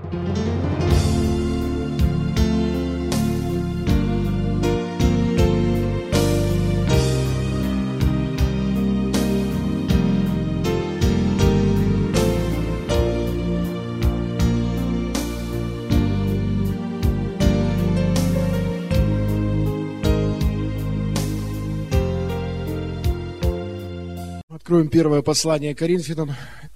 Откроем первое послание Коринфянам,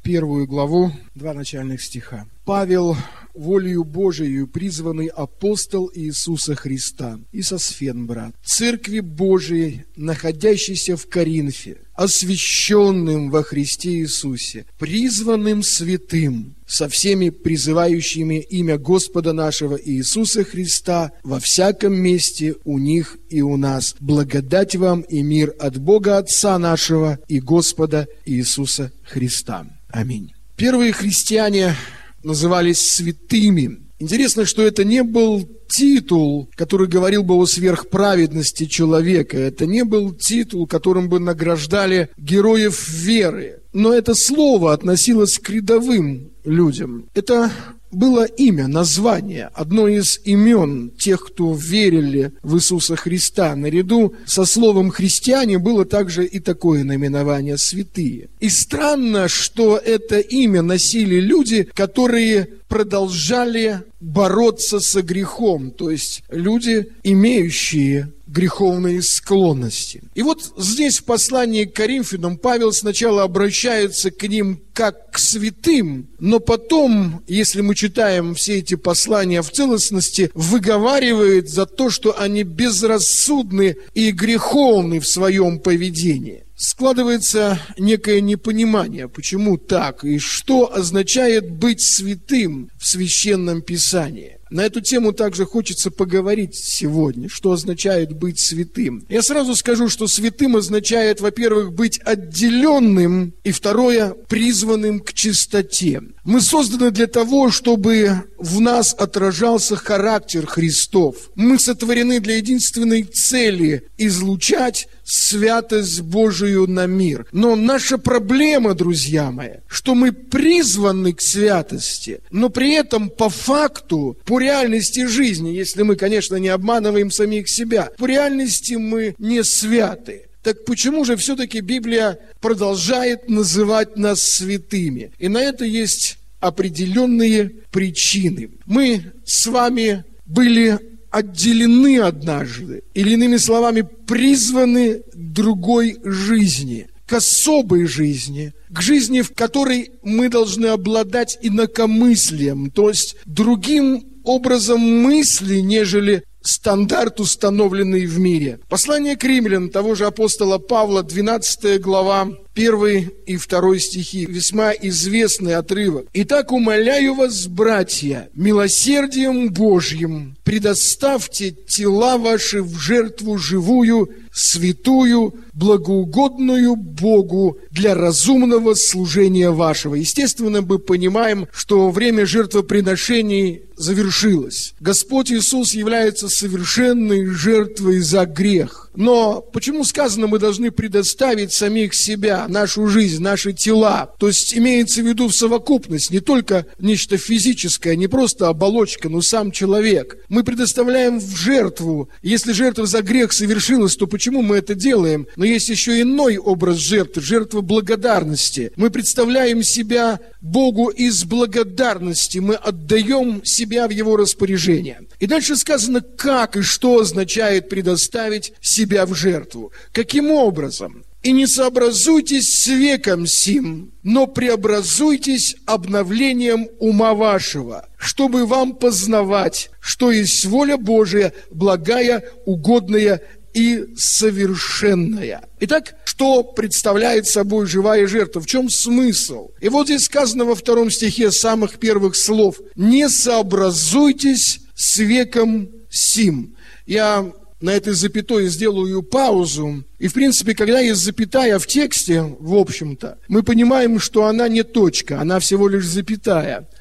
1 главу, 2 начальных стиха. «Павел, волею Божией призванный апостол Иисуса Христа, и Сосфен, брат, Церкви Божией, находящейся в Коринфе, освященным во Христе Иисусе, призванным святым, со всеми призывающими имя Господа нашего Иисуса Христа во всяком месте у них и у нас. Благодать вам и мир от Бога Отца нашего и Господа Иисуса Христа. Аминь». Первые христиане назывались святыми. Интересно, что это не был титул, который говорил бы о сверхправедности человека. Это не был титул, которым бы награждали героев веры. Но это слово относилось к рядовым людям. Это было имя, название, одно из имен тех, кто верили в Иисуса Христа. Наряду со словом «христиане» было также и такое наименование «святые». И странно, что это имя носили люди, которые продолжали бороться со грехом, то есть люди, имеющие греховные склонности. И вот здесь в послании к Коринфянам Павел сначала обращается к ним как к святым, но потом, если мы читаем все эти послания в целостности, выговаривает за то, что они безрассудны и греховны в своем поведении. Складывается некое непонимание, почему так, и что означает быть святым в Священном Писании. На эту тему также хочется поговорить сегодня, что означает быть святым. Я сразу скажу, что святым означает, во-первых, быть отделенным, и второе, призванным к чистоте. Мы созданы для того, чтобы в нас отражался характер Христов. Мы сотворены для единственной цели – излучать святость Божию на мир. Но наша проблема, друзья мои, что мы призваны к святости, но при этом по факту, по реальности жизни, если мы, конечно, не обманываем самих себя, по реальности мы не святы. Так почему же все-таки Библия продолжает называть нас святыми? И на это есть определенные причины. Мы с вами были отделены однажды, или иными словами, призваны к другой жизни, к особой жизни, к жизни, в которой мы должны обладать инакомыслием, то есть другим образом мысли, нежели стандарт, установленный в мире. Послание к римлянам того же апостола Павла, 12 глава, 1 и 2 стихи, весьма известный отрывок. «Итак, умоляю вас, братья, милосердием Божьим, предоставьте тела ваши в жертву живую, святую, благоугодную Богу для разумного служения вашего». Естественно, мы понимаем, что время жертвоприношений завершилось. Господь Иисус является совершенной жертвой за грех. Но почему сказано, мы должны предоставить самих себя, нашу жизнь, наши тела? То есть имеется в виду в совокупность, не только нечто физическое, не просто оболочка, но сам человек. Мы предоставляем в жертву. Если жертва за грех совершилась, то почему мы это делаем? Но есть еще иной образ жертвы, жертва благодарности. Мы представляем себя Богу из благодарности, мы отдаем себя в Его распоряжение. И дальше сказано, как и что означает предоставить себя в жертву. Каким образом? «И не сообразуйтесь с веком сим, но преобразуйтесь обновлением ума вашего, чтобы вам познавать, что есть воля Божия, благая, угодная и совершенная». Итак, что представляет собой живая жертва? В чем смысл? И вот здесь сказано во 2 стихе самых первых слов: «Не сообразуйтесь с веком сим». Я на этой запятой сделаю паузу. И, в принципе, когда есть запятая в тексте, в общем-то, мы понимаем, что она не точка, она всего лишь запятая.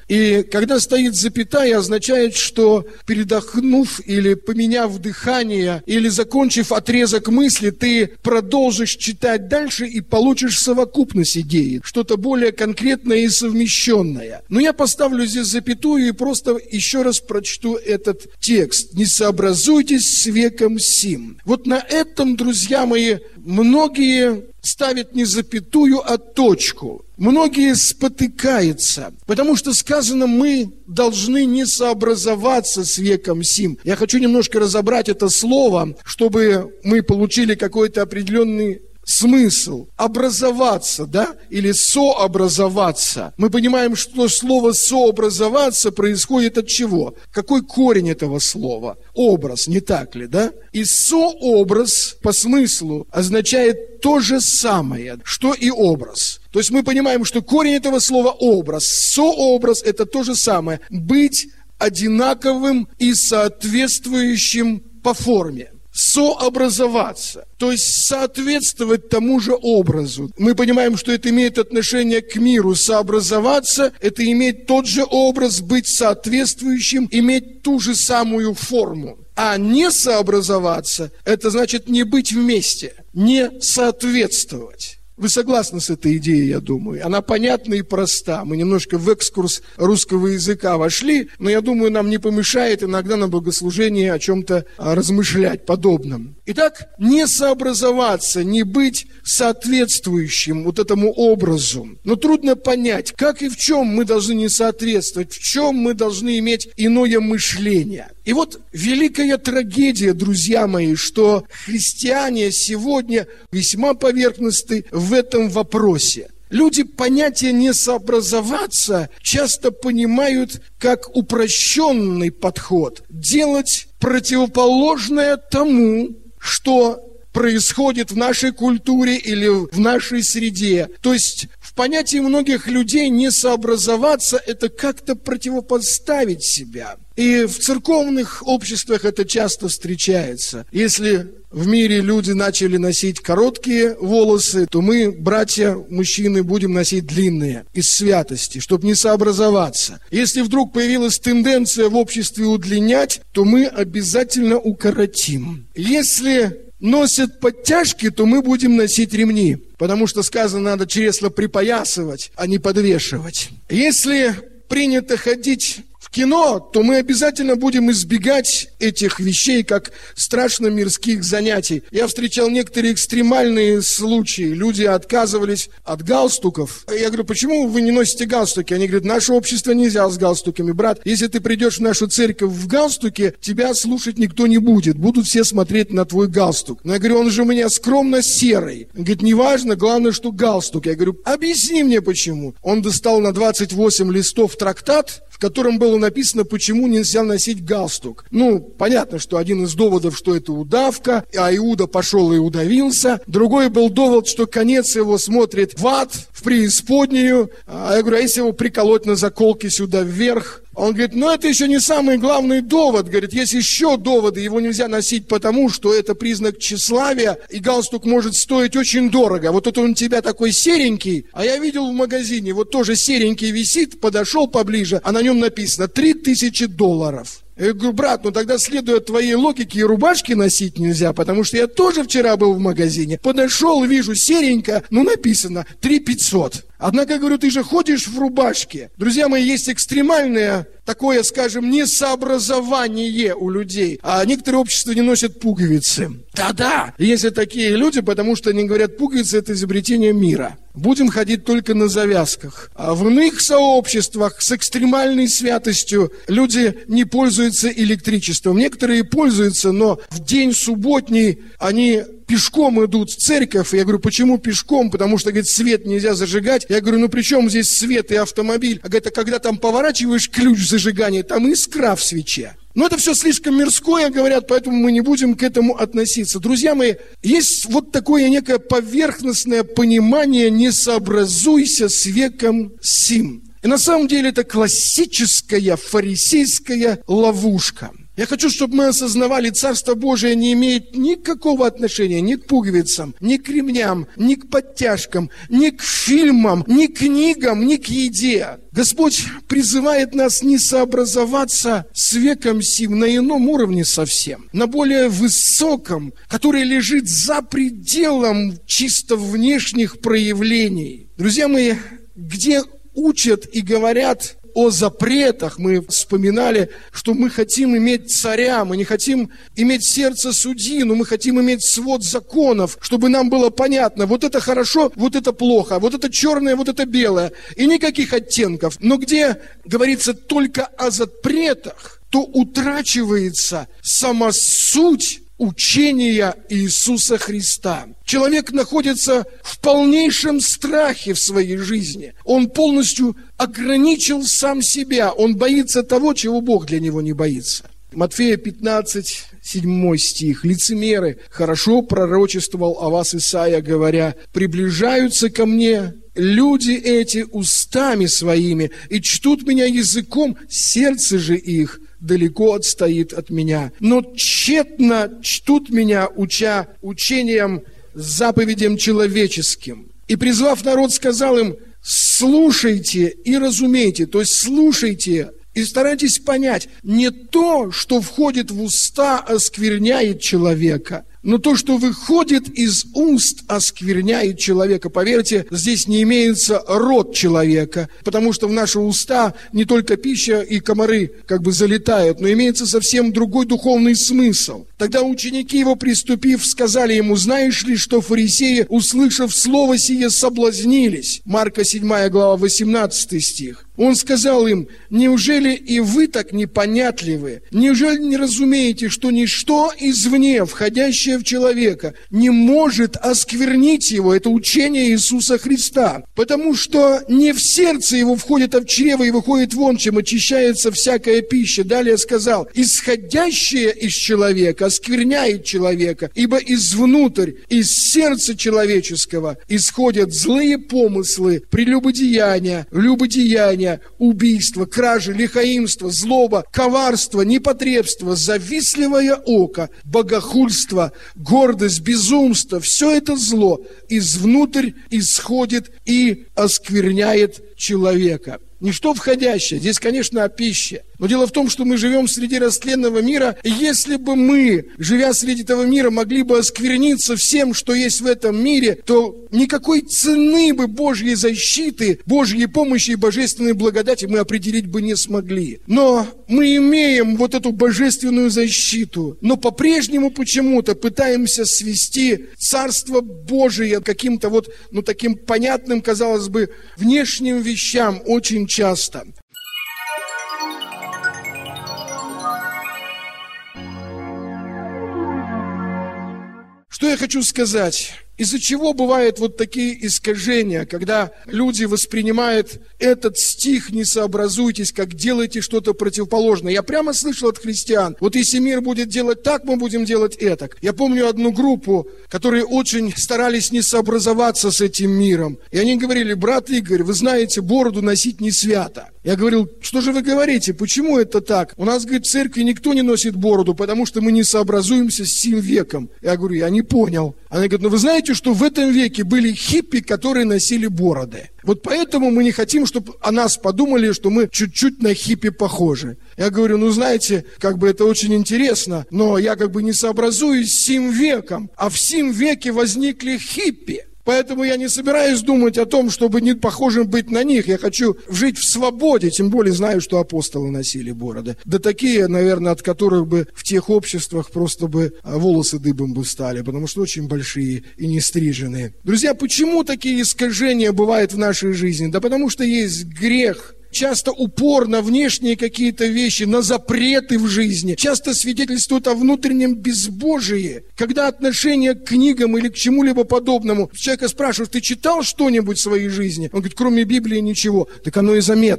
И когда стоит запятая, означает, что передохнув или поменяв дыхание, или закончив отрезок мысли, ты продолжишь читать дальше и получишь совокупность идеи, что-то более конкретное и совмещенное. Но я поставлю здесь запятую и просто еще раз прочту этот текст. «Не сообразуйтесь с веком сим». Вот на этом, друзья мои, многие ставят не запятую, а точку. Многие спотыкаются, потому что сказано, мы должны не сообразоваться с веком сим. Я хочу немножко разобрать это слово, чтобы мы получили какой-то определенный смысл. Образоваться, да, или сообразоваться. Мы понимаем, что слово сообразоваться происходит от чего? Какой корень этого слова? Образ, не так ли, да? И сообраз по смыслу означает то же самое, что и образ. То есть мы понимаем, что корень этого слова образ. Сообраз это то же самое. Быть одинаковым и соответствующим по форме. Сообразоваться, то есть соответствовать тому же образу. Мы понимаем, что это имеет отношение к миру. Сообразоваться – это иметь тот же образ, быть соответствующим, иметь ту же самую форму. А не сообразоваться – это значит не быть вместе, не соответствовать. Вы согласны с этой идеей, я думаю? Она понятна и проста. Мы немножко в экскурс русского языка вошли, но я думаю, нам не помешает иногда на богослужении о чем-то размышлять подобном. Итак, не сообразоваться, не быть соответствующим вот этому образу. Но трудно понять, как и в чем мы должны не соответствовать, в чем мы должны иметь иное мышление. И вот великая трагедия, друзья мои, что христиане сегодня весьма поверхностны в этом вопросе. Люди понятие «не сообразоваться» часто понимают как упрощенный подход. Делать противоположное тому, что происходит в нашей культуре или в нашей среде. То есть в понятии многих людей не сообразоваться – это как-то противопоставить себя. И в церковных обществах это часто встречается. Если в мире люди начали носить короткие волосы, то мы, братья, мужчины, будем носить длинные из святости, чтобы не сообразоваться. Если вдруг появилась тенденция в обществе удлинять, то мы обязательно укоротим. Если носят подтяжки, то мы будем носить ремни, потому что сказано, надо чресло припоясывать, а не подвешивать. Если принято ходить в кино, то мы обязательно будем избегать этих вещей, как страшно мирских занятий. Я встречал некоторые экстремальные случаи. Люди отказывались от галстуков. Я говорю, почему вы не носите галстуки? Они говорят, наше общество нельзя с галстуками. Брат, если ты придешь в нашу церковь в галстуке, тебя слушать никто не будет. Будут все смотреть на твой галстук. Но я говорю, он же у меня скромно серый. Он говорит, неважно, главное, что галстук. Я говорю, объясни мне почему. Он достал на 28 листов трактат, в котором было написано, почему нельзя носить галстук. Ну, понятно, что один из доводов, что это удавка, а Иуда пошел и удавился. Другой был довод, что конец его смотрит в ад, в преисподнюю. А я говорю, а если его приколоть на заколке сюда вверх? Он говорит, ну это еще не самый главный довод. Говорит, есть еще доводы, его нельзя носить потому, что это признак тщеславия, и галстук может стоить очень дорого. Вот это он у тебя такой серенький, а я видел в магазине, вот тоже серенький висит, подошел поближе, а на нем написано $3000. Я говорю, брат, ну тогда, следуя твоей логике, и рубашки носить нельзя, потому что я тоже вчера был в магазине, подошел, вижу, серенько, ну написано 3500. Однако, говорю, ты же ходишь в рубашке. Друзья мои, есть экстремальное такое, скажем, несообразование у людей. А некоторые общества не носят пуговицы. Да-да, есть такие люди, потому что они говорят, пуговицы – это изобретение мира. Будем ходить только на завязках. А в иных сообществах с экстремальной святостью люди не пользуются электричеством. Некоторые пользуются, но в день субботний они пешком идут в церковь. Я говорю, почему пешком? Потому что, говорит, свет нельзя зажигать. Я говорю, ну при чем здесь свет и автомобиль? А говорит, а когда там поворачиваешь ключ зажигания, там искра в свече. Но это все слишком мирское, говорят, поэтому мы не будем к этому относиться. Друзья мои, есть вот такое некое поверхностное понимание «не сообразуйся с веком сим». И на самом деле это классическая фарисейская ловушка. Я хочу, чтобы мы осознавали, Царство Божие не имеет никакого отношения ни к пуговицам, ни к ремням, ни к подтяжкам, ни к фильмам, ни к книгам, ни к еде. Господь призывает нас не сообразоваться с веком сим на ином уровне совсем, на более высоком, который лежит за пределом чисто внешних проявлений. Друзья мои, где учат и говорят о запретах, мы вспоминали, что мы хотим иметь царя, мы не хотим иметь сердце судьи, но мы хотим иметь свод законов, чтобы нам было понятно, вот это хорошо, вот это плохо, вот это черное, вот это белое, и никаких оттенков. Но где говорится только о запретах, то утрачивается сама суть учения Иисуса Христа. Человек находится в полнейшем страхе в своей жизни. Он полностью ограничил сам себя. Он боится того, чего Бог для него не боится. Матфея 15, 7 стих. «Лицемеры, хорошо пророчествовал о вас Исаия, говоря, приближаются ко мне люди эти устами своими и чтут меня языком, сердце же их далеко отстоит от меня. Но тщетно чтут меня, уча учением, заповедям человеческим». И, призвав народ, сказал им: слушайте и разумейте, то есть слушайте и старайтесь понять, не то, что входит в уста, оскверняет человека, но то, что выходит из уст, оскверняет человека. Поверьте, здесь не имеется род человека, потому что в наши уста не только пища и комары залетают, но имеется совсем другой духовный смысл. Тогда ученики его, приступив, сказали ему: знаешь ли, что фарисеи, услышав слово сие, соблазнились? Марка 7 глава 18 стих. Он сказал им: неужели и вы так непонятливы? Неужели не разумеете, что ничто извне, входящее в человека, не может осквернить его? Это учение Иисуса Христа. Потому что не в сердце его входит, а в чрево и выходит вон, чем очищается всякая пища. Далее сказал: исходящее из человека оскверняет человека, ибо извнутрь, из сердца человеческого исходят злые помыслы, прелюбодеяния, любодеяния, убийство, кражи, лихаимство, злоба, коварство, непотребство, завистливое око, богохульство, гордость, безумство. Все это зло извнутрь исходит и оскверняет человека. Ничто входящее. Здесь, конечно, о пище. Но дело в том, что мы живем среди растленного мира, и если бы мы, живя среди этого мира, могли бы оскверниться всем, что есть в этом мире, то никакой цены бы Божьей защиты, Божьей помощи и божественной благодати мы определить бы не смогли. Но мы имеем вот эту божественную защиту, но по-прежнему почему-то пытаемся свести Царство Божие к каким-то таким понятным, казалось бы, внешним вещам очень часто. Что я хочу сказать? Из-за чего бывают такие искажения, когда люди воспринимают этот стих «не сообразуйтесь», как «делайте что-то противоположное». Я прямо слышал от христиан: если мир будет делать так, мы будем делать это. Я помню одну группу, которые очень старались не сообразоваться с этим миром. И они говорили: брат Игорь, вы знаете, бороду носить не свято. Я говорил: что же вы говорите, почему это так? У нас, говорит, в церкви никто не носит бороду, потому что мы не сообразуемся с сим веком. Я говорю: я не понял. Она говорит: вы знаете, что в этом веке были хиппи, которые носили бороды. Поэтому мы не хотим, чтобы о нас подумали, что мы чуть-чуть на хиппи похожи. Я говорю: знаете, это очень интересно, но я не сообразуюсь с сим веком, а в сим веке возникли хиппи. Поэтому я не собираюсь думать о том, чтобы не похожим быть на них. Я хочу жить в свободе, тем более знаю, что апостолы носили бороды. Да такие, наверное, от которых бы в тех обществах просто бы волосы дыбом бы стали, потому что очень большие и не стриженные. Друзья, почему такие искажения бывают в нашей жизни? Да потому что есть грех. Часто упор на внешние какие-то вещи, на запреты в жизни. Часто свидетельствует о внутреннем безбожии. Когда отношение к книгам или к чему-либо подобному, человека спрашивают: ты читал что-нибудь в своей жизни? Он говорит: кроме Библии ничего. Так оно и заметно.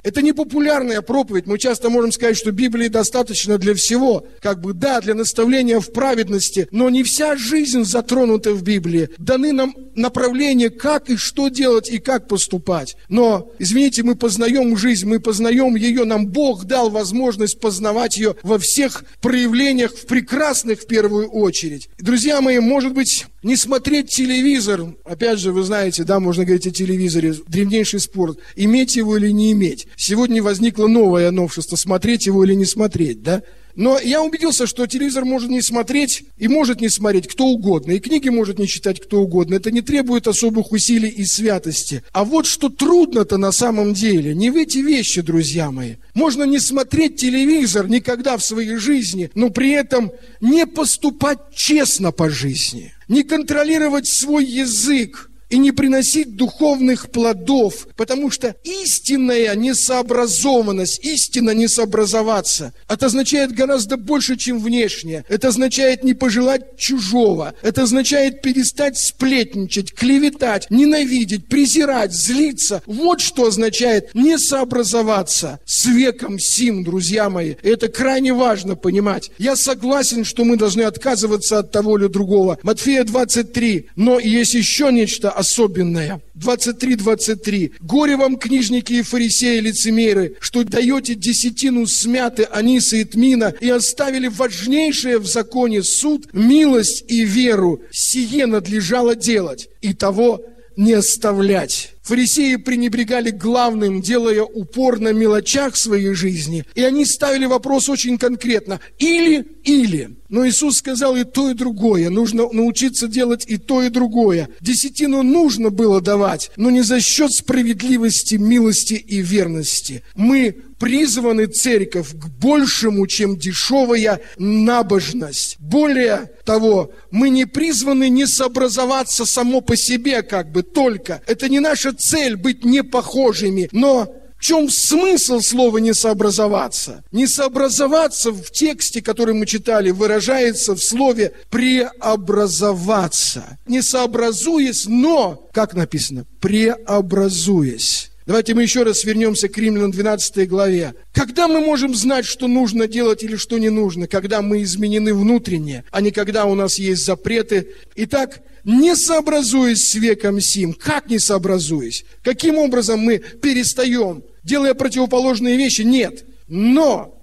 Это не популярная проповедь. Мы часто можем сказать, что Библии достаточно для всего. Да, для наставления в праведности, но не вся жизнь затронута в Библии. Даны нам направления, как и что делать, и как поступать. Но, извините, мы познаем жизнь, мы познаем ее, нам Бог дал возможность познавать ее во всех проявлениях, в прекрасных в первую очередь. Друзья мои, может быть, не смотреть телевизор, опять же, вы знаете, да, можно говорить о телевизоре, древнейший спор, иметь его или не иметь. Сегодня возникло новое новшество, смотреть его или не смотреть, да. Но я убедился, что телевизор может не смотреть и может не смотреть кто угодно, и книги может не читать кто угодно. Это не требует особых усилий и святости. А вот что трудно-то на самом деле, не в эти вещи, друзья мои. Можно не смотреть телевизор никогда в своей жизни, но при этом не поступать честно по жизни, не контролировать свой язык и не приносить духовных плодов, потому что истинная несообразованность, истинно не сообразоваться, это означает гораздо больше, чем внешнее. Это означает не пожелать чужого. Это означает перестать сплетничать, клеветать, ненавидеть, презирать, злиться. Вот что означает не сообразоваться с веком сим, друзья мои. И это крайне важно понимать. Я согласен, что мы должны отказываться от того или другого. Матфея 23. Но есть еще нечто особенное. 23:23. «Горе вам, книжники и фарисеи, лицемеры, что даете десятину смяты, аниса и тмина, и оставили важнейшее в законе суд, милость и веру. Сие надлежало делать, и того не оставлять». Фарисеи пренебрегали главным, делая упор на мелочах своей жизни, и они ставили вопрос очень конкретно: или. Но Иисус сказал и то, и другое. Нужно научиться делать и то, и другое. Десятину нужно было давать, но не за счет справедливости, милости и верности. Мы призваны, церковь, к большему, чем дешевая набожность. Более того, мы не призваны не сообразоваться само по себе, только. Это не наша цель быть непохожими, но в чем смысл слова «не сообразоваться»? Не сообразоваться в тексте, который мы читали, выражается в слове «преобразоваться». Не сообразуясь, но, как написано, преобразуясь. Давайте мы еще раз вернемся к Римлянам 12 главе. Когда мы можем знать, что нужно делать или что не нужно? Когда мы изменены внутренне, а не когда у нас есть запреты. Итак, не сообразуясь с веком сим. Как не сообразуясь? Каким образом мы перестаем, делая противоположные вещи? Нет. Но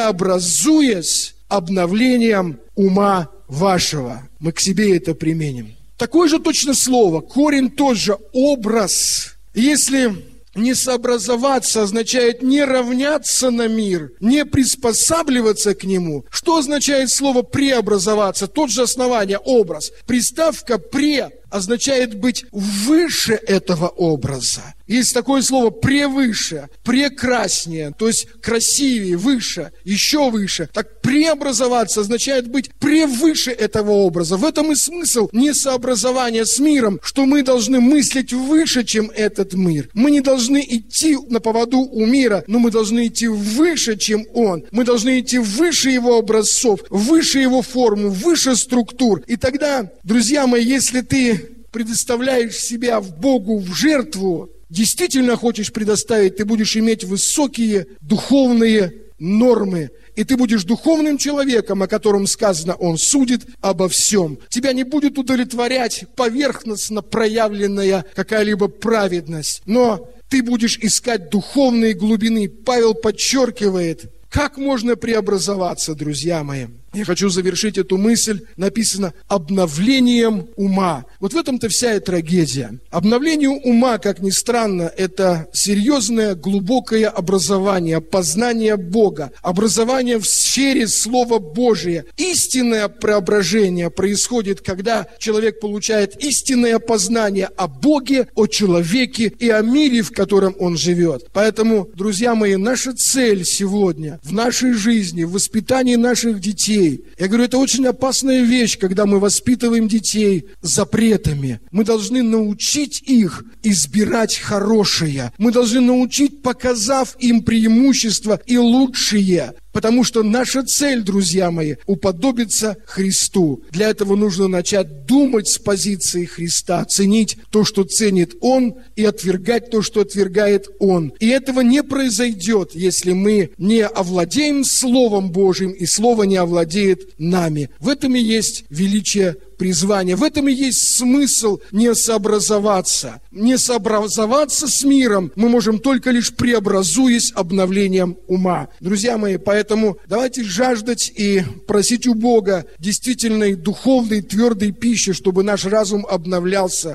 преобразуясь обновлением ума вашего. Мы к себе это применим. Такое же точно слово, корень тот же, образ. Если не сообразоваться означает не равняться на мир, не приспосабливаться к нему. Что означает слово преобразоваться? Тот же основание, образ. Приставка «пре» означает быть выше этого образа. Есть такое слово «превыше», «прекраснее», то есть красивее, выше, еще выше. Так преобразоваться означает быть превыше этого образа. В этом и смысл несообразования с миром, что мы должны мыслить выше, чем этот мир. Мы не должны идти на поводу у мира, но мы должны идти выше, чем он. Мы должны идти выше его образцов, выше его форму, выше структур. И тогда, друзья мои, если ты предоставляешь себя в Богу в жертву, действительно хочешь предоставить, ты будешь иметь высокие духовные нормы. И ты будешь духовным человеком, о котором сказано, он судит обо всем. Тебя не будет удовлетворять поверхностно проявленная какая-либо праведность, но ты будешь искать духовные глубины. Павел подчеркивает, как можно преобразоваться, друзья мои. Я хочу завершить эту мысль, написано обновлением ума. Вот в этом-то вся и трагедия. Обновление ума, как ни странно, это серьезное, глубокое образование, познание Бога, образование в сфере Слова Божия. Истинное преображение происходит, когда человек получает истинное познание о Боге, о человеке и о мире, в котором он живет. Поэтому, друзья мои, наша цель сегодня в нашей жизни, в воспитании наших детей, я говорю, это очень опасная вещь, когда мы воспитываем детей запретами. Мы должны научить их избирать хорошее. Мы должны научить, показав им преимущества и лучшее. Потому что наша цель, друзья мои, уподобиться Христу. Для этого нужно начать думать с позиции Христа, ценить то, что ценит Он, и отвергать то, что отвергает Он. И этого не произойдет, если мы не овладеем Словом Божьим, и Слово не овладеет нами. В этом и есть величие призвания. В этом и есть смысл не сообразоваться. Не сообразоваться с миром мы можем только лишь преобразуясь обновлением ума. Друзья мои, поэтому давайте жаждать и просить у Бога действительной духовной твердой пищи, чтобы наш разум обновлялся.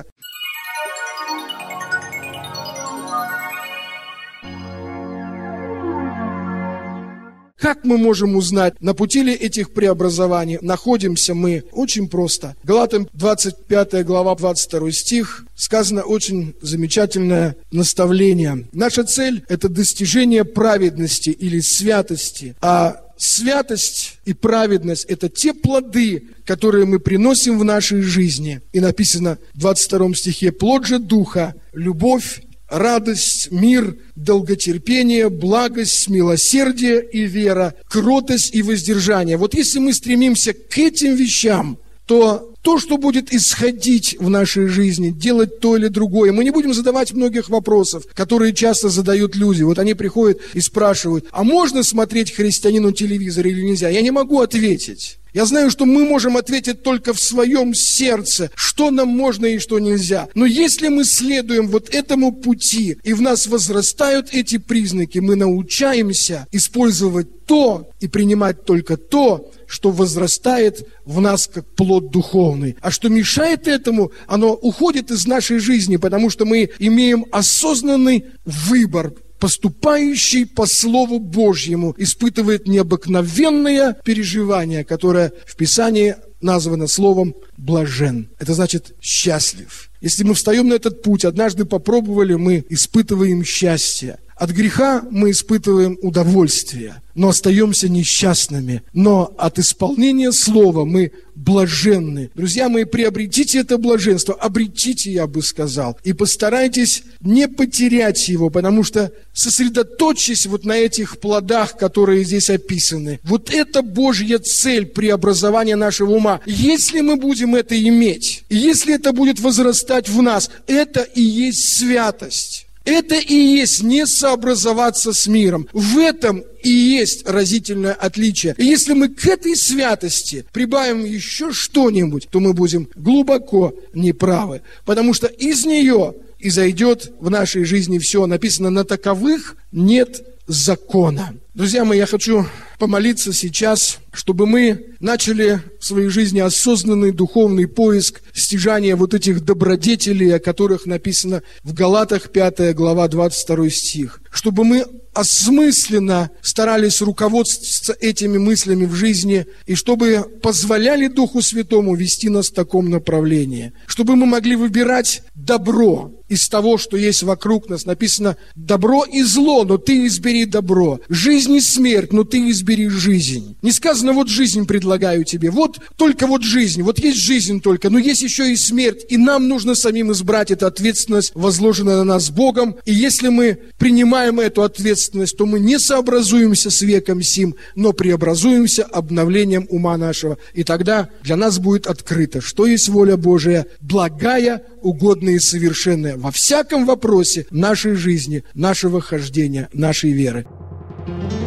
Как мы можем узнать, на пути ли этих преобразований находимся мы? Очень просто. Галатам 25 глава, 22 стих, сказано очень замечательное наставление. Наша цель – это достижение праведности или святости. А святость и праведность – это те плоды, которые мы приносим в нашей жизни. И написано в 22 стихе: «Плод же Духа – любовь, радость, мир, долготерпение, благость, милосердие и вера, кротость и воздержание». Вот если мы стремимся к этим вещам, то что будет исходить в нашей жизни, делать то или другое, мы не будем задавать многих вопросов, которые часто задают люди. Вот они приходят и спрашивают: а можно смотреть христианину телевизор или нельзя? Я не могу ответить. Я знаю, что мы можем ответить только в своем сердце, что нам можно и что нельзя. Но если мы следуем вот этому пути, и в нас возрастают эти признаки, мы научаемся использовать то и принимать только то, что возрастает в нас как плод духовный. А что мешает этому, оно уходит из нашей жизни, потому что мы имеем осознанный выбор. Поступающий по Слову Божьему испытывает необыкновенное переживание, которое в Писании названо словом «блажен». Это значит «счастлив». Если мы встаем на этот путь, однажды попробовали, мы испытываем счастье. От греха мы испытываем удовольствие, но остаемся несчастными. Но от исполнения слова мы блаженны. Друзья мои, приобретите это блаженство, обретите, я бы сказал, и постарайтесь не потерять его, потому что сосредоточьтесь вот на этих плодах, которые здесь описаны. Вот это Божья цель преобразования нашего ума. Если мы будем это иметь, и если это будет возрастать в нас, это и есть святость. Это и есть не сообразоваться с миром. В этом и есть разительное отличие. И если мы к этой святости прибавим еще что-нибудь, то мы будем глубоко неправы. Потому что из нее изойдет в нашей жизни все. Написано: на таковых нет закона. Друзья мои, я хочу помолиться сейчас, чтобы мы начали в своей жизни осознанный духовный поиск, стяжания вот этих добродетелей, о которых написано в Галатах 5 глава 22 стих. Чтобы мы осмысленно старались руководствоваться этими мыслями в жизни, и чтобы позволяли Духу Святому вести нас в таком направлении. Чтобы мы могли выбирать добро из того, что есть вокруг нас. Написано: добро и зло, но ты избери добро. Жизнь и смерть, но ты избери жизнь. Не сказано: вот жизнь предлагаю тебе. Вот только вот жизнь. Вот есть жизнь только, но есть еще и смерть. И нам нужно самим избрать эту ответственность, возложенную на нас Богом. И если мы принимаем эту ответственность, то мы не сообразуемся с веком сим, но преобразуемся обновлением ума нашего. И тогда для нас будет открыто, что есть воля Божия, благая, угодная и совершенная во всяком вопросе нашей жизни, нашего хождения, нашей веры.